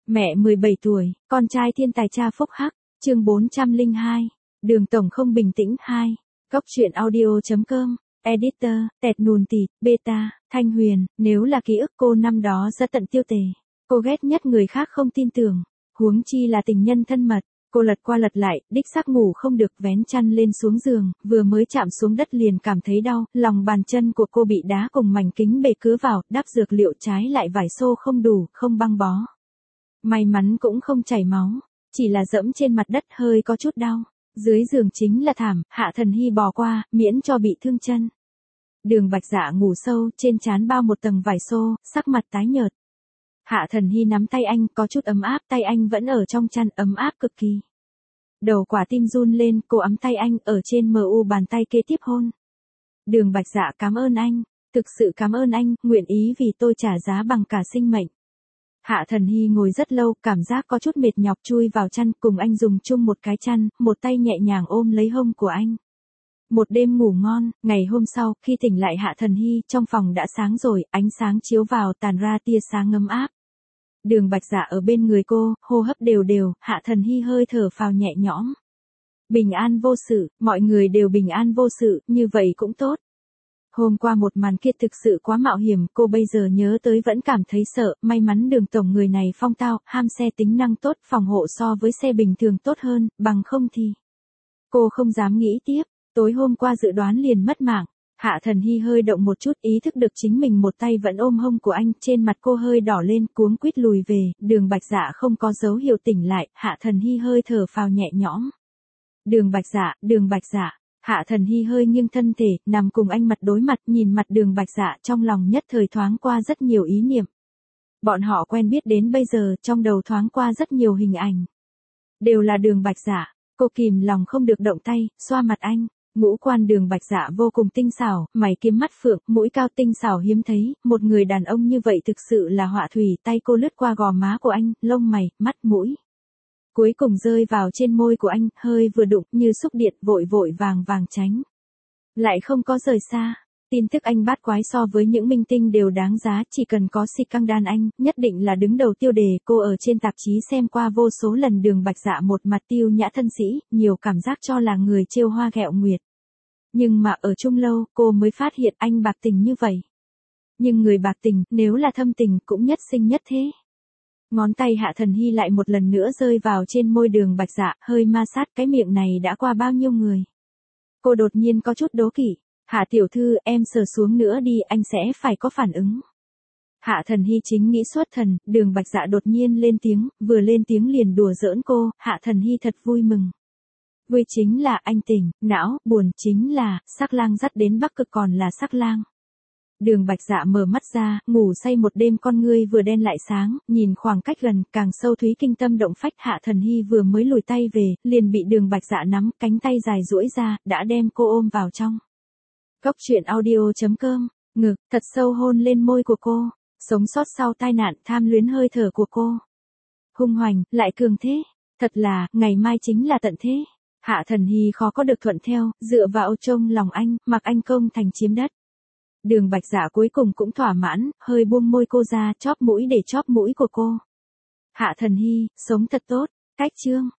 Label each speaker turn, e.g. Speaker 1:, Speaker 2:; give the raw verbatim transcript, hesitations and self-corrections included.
Speaker 1: Mẹ mười bảy tuổi, con trai thiên tài cha phúc hắc, chương bốn trăm lẻ hai, Đường Tổng không bình tĩnh hai, Góc truyện audio.com, Editor, Tẹt Nùn Tịt, Beta, Thanh Huyền, nếu là ký ức cô năm đó ra tận tiêu tề. Cô ghét nhất người khác không tin tưởng, huống chi là tình nhân thân mật. Cô lật qua lật lại, đích xác ngủ không được, vén chăn lên xuống giường, vừa mới chạm xuống đất liền cảm thấy đau, lòng bàn chân của cô bị đá cùng mảnh kính bể cứa vào, đắp dược liệu trái lại vải xô không đủ, không băng bó. May mắn cũng không chảy máu, chỉ là dẫm trên mặt đất hơi có chút đau. Dưới giường chính là thảm, Hạ Thần Hy bò qua, miễn cho bị thương chân. Đường Bạch Dạ ngủ sâu, trên trán bao một tầng vải xô, sắc mặt tái nhợt. Hạ Thần Hy nắm tay anh, có chút ấm áp, tay anh vẫn ở trong chăn, ấm áp cực kỳ. Đầu quả tim run lên, cô ấm tay anh, ở trên mờ u bàn tay kế tiếp hôn. Đường Bạch Dạ cảm ơn anh, thực sự cảm ơn anh, nguyện ý vì tôi trả giá bằng cả sinh mệnh. Hạ Thần Hy ngồi rất lâu, cảm giác có chút mệt nhọc, chui vào chăn, cùng anh dùng chung một cái chăn, một tay nhẹ nhàng ôm lấy hông của anh. Một đêm ngủ ngon, ngày hôm sau, khi tỉnh lại Hạ Thần Hy, trong phòng đã sáng rồi, ánh sáng chiếu vào tàn ra tia sáng ấm áp. Đường Bạch Dạ ở bên người cô, hô hấp đều đều, Hạ Thần Hy hơi thở phào nhẹ nhõm. Bình an vô sự, mọi người đều bình an vô sự, như vậy cũng tốt. Hôm qua một màn kia thực sự quá mạo hiểm, cô bây giờ nhớ tới vẫn cảm thấy sợ, may mắn Đường Tổng người này phong tao, ham xe tính năng tốt, phòng hộ so với xe bình thường tốt hơn, bằng không thì. Cô không dám nghĩ tiếp, tối hôm qua dự đoán liền mất mạng. Hạ Thần Hy hơi động một chút, ý thức được chính mình một tay vẫn ôm hông của anh, trên mặt cô hơi đỏ lên, cuống quýt lùi về, Đường Bạch Dạ không có dấu hiệu tỉnh lại, Hạ Thần Hy hơi thở phào nhẹ nhõm. Đường Bạch Dạ, Đường Bạch Dạ, Hạ Thần Hy hơi nghiêng thân thể, nằm cùng anh mặt đối mặt, nhìn mặt Đường Bạch Dạ, trong lòng nhất thời thoáng qua rất nhiều ý niệm. Bọn họ quen biết đến bây giờ, trong đầu thoáng qua rất nhiều hình ảnh. Đều là Đường Bạch Dạ, cô kìm lòng không được động tay, xoa mặt anh. Ngũ quan Đường Bạch Dạ vô cùng tinh xảo, mày kiếm mắt phượng, mũi cao tinh xảo hiếm thấy, một người đàn ông như vậy thực sự là họa thủy, tay cô lướt qua gò má của anh, lông mày, mắt mũi. Cuối cùng rơi vào trên môi của anh, hơi vừa đụng, như xúc điện, vội vội vàng vàng tránh. Lại không có rời xa, tin tức anh bát quái so với những minh tinh đều đáng giá, chỉ cần có xì căng đan anh, nhất định là đứng đầu tiêu đề, cô ở trên tạp chí xem qua vô số lần Đường Bạch Dạ một mặt tiêu nhã thân sĩ, nhiều cảm giác cho là người trêu hoa ghẹo nguyệt. Nhưng mà ở chung lâu, cô mới phát hiện anh bạc tình như vậy. Nhưng người bạc tình, nếu là thâm tình, cũng nhất sinh nhất thế. Ngón tay Hạ Thần Hy lại một lần nữa rơi vào trên môi Đường Bạch Dạ, hơi ma sát, cái miệng này đã qua bao nhiêu người. Cô đột nhiên có chút đố kỵ, Hạ tiểu thư, em sờ xuống nữa đi, anh sẽ phải có phản ứng. Hạ Thần Hy chính nghĩ xuất thần, Đường Bạch Dạ đột nhiên lên tiếng, vừa lên tiếng liền đùa giỡn cô, Hạ Thần Hy thật vui mừng. Vui chính là anh tỉnh, não, buồn chính là, sắc lang dắt đến Bắc Cực còn là sắc lang. Đường Bạch Dạ mở mắt ra, ngủ say một đêm, con ngươi vừa đen lại sáng, nhìn khoảng cách gần, càng sâu thúy kinh tâm động phách. Hạ Thần Hy vừa mới lùi tay về, liền bị Đường Bạch Dạ nắm, cánh tay dài duỗi ra, đã đem cô ôm vào trong. Góc truyện audio.com, ngực, thật sâu hôn lên môi của cô, sống sót sau tai nạn, tham luyến hơi thở của cô. Hung hoành, lại cường thế, thật là, ngày mai chính là tận thế. Hạ Thần Hy khó có được thuận theo, dựa vào trông lòng anh, mặc anh công thành chiếm đất. Đường Bạch Dạ cuối cùng cũng thỏa mãn, hơi buông môi cô ra, chóp mũi để chóp mũi của cô. Hạ Thần Hy, sống thật tốt, cách chương.